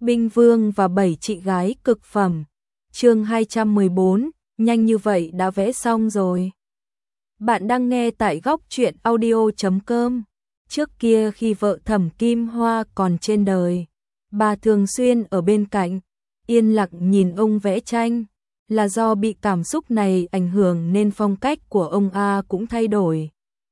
Binh Vương và 7 chị gái cực phẩm. Chương 214, nhanh như vậy đã vẽ xong rồi. Bạn đang nghe tại góc truyện audio.com. Trước kia khi vợ Thẩm Kim Hoa còn trên đời, bà thường xuyên ở bên cạnh, yên lặng nhìn ông vẽ tranh. Là do bị cảm xúc này ảnh hưởng nên phong cách của ông A cũng thay đổi.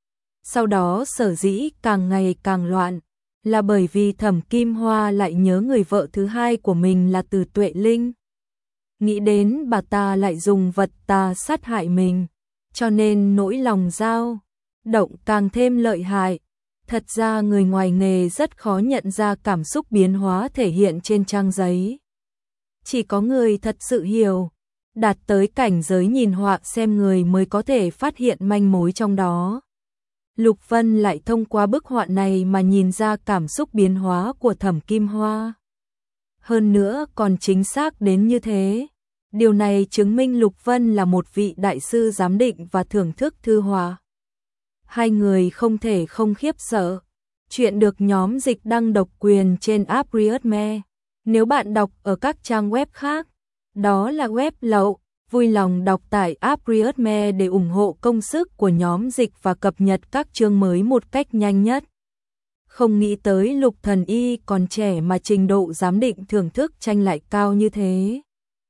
Sau đó sở dĩ càng ngày càng loạn, là bởi vì Thẩm Kim Hoa lại nhớ người vợ thứ hai của mình là Từ Tuệ Linh. Nghĩ đến bà ta lại dùng vật tà sát hại mình, cho nên nỗi lòng dao động càng thêm lợi hại. Thật ra người ngoài nghề rất khó nhận ra cảm xúc biến hóa thể hiện trên trang giấy. Chỉ có người thật sự hiểu, đạt tới cảnh giới nhìn họa xem người mới có thể phát hiện manh mối trong đó. Lục Vân lại thông qua bức họa này mà nhìn ra cảm xúc biến hóa của Thẩm Kim Hoa. Hơn nữa còn chính xác đến như thế. Điều này chứng minh Lục Vân là một vị đại sư giám định và thưởng thức thư họa. Hai người không thể không khiếp sợ. Chuyện được nhóm dịch đăng độc quyền trên app Readme. Nếu bạn đọc ở các trang web khác, đó là web lậu. Vui lòng đọc tải app Readme để ủng hộ công sức của nhóm dịch và cập nhật các chương mới một cách nhanh nhất. Không nghĩ tới Lục Thần Y còn trẻ mà trình độ giám định thưởng thức tranh lại cao như thế.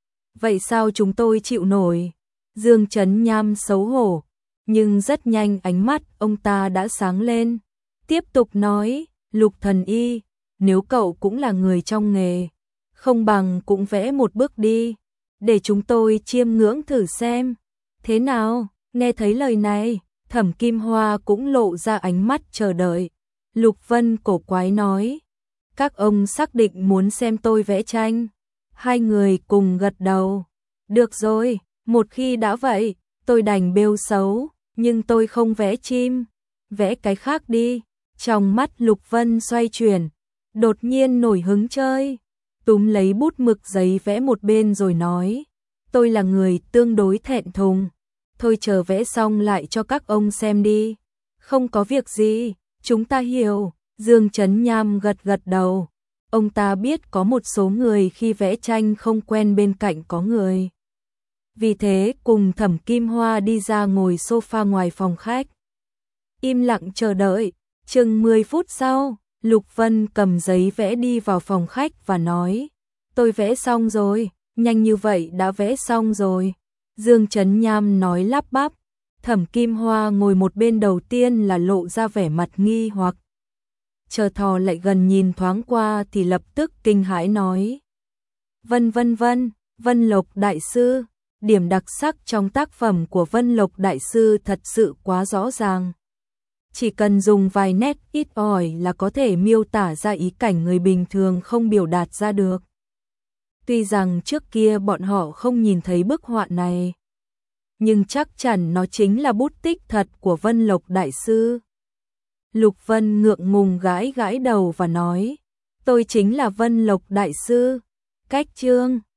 Vậy sao chúng tôi chịu nổi? Dương Chấn Nham xấu hổ, nhưng rất nhanh ánh mắt ông ta đã sáng lên. Tiếp tục nói, Lục Thần Y, nếu cậu cũng là người trong nghề, không bằng cũng vẽ một bước đi, để chúng tôi chiêm ngưỡng thử xem. Thế nào? Nghe thấy lời này, Thẩm Kim Hoa cũng lộ ra ánh mắt chờ đợi. Lục Vân cổ quái nói, các ông xác định muốn xem tôi vẽ tranh. Hai người cùng gật đầu. Được rồi, một khi đã vậy, tôi đành bêu xấu, nhưng tôi không vẽ chim. Vẽ cái khác đi. Trong mắt Lục Vân xoay chuyển, đột nhiên nổi hứng chơi. Túm lấy bút mực giấy vẽ một bên rồi nói, tôi là người tương đối thẹn thùng. Thôi chờ vẽ xong lại cho các ông xem đi. Không có việc gì, chúng ta hiểu. Dương Chấn Nham gật gật đầu. Ông ta biết có một số người khi vẽ tranh không quen bên cạnh có người. Vì thế cùng Thẩm Kim Hoa đi ra ngồi sofa ngoài phòng khách. Im lặng chờ đợi, chừng 10 phút sau, Lục Vân cầm giấy vẽ đi vào phòng khách và nói, tôi vẽ xong rồi, nhanh như vậy đã vẽ xong rồi. Dương Chấn Nham nói lắp bắp. Thẩm Kim Hoa ngồi một bên đầu tiên là lộ ra vẻ mặt nghi hoặc. Chờ thò lại gần nhìn thoáng qua thì lập tức kinh hãi nói. Vân Lộc Đại Sư, điểm đặc sắc trong tác phẩm của Vân Lộc Đại Sư thật sự quá rõ ràng. Chỉ cần dùng vài nét ít ỏi là có thể miêu tả ra ý cảnh người bình thường không biểu đạt ra được. Tuy rằng trước kia bọn họ không nhìn thấy bức họa này, nhưng chắc chắn nó chính là bút tích thật của Vân Lộc Đại Sư. Lục Vân ngượng ngùng gãi gãi đầu và nói, tôi chính là Vân Lộc Đại Sư. Cách chương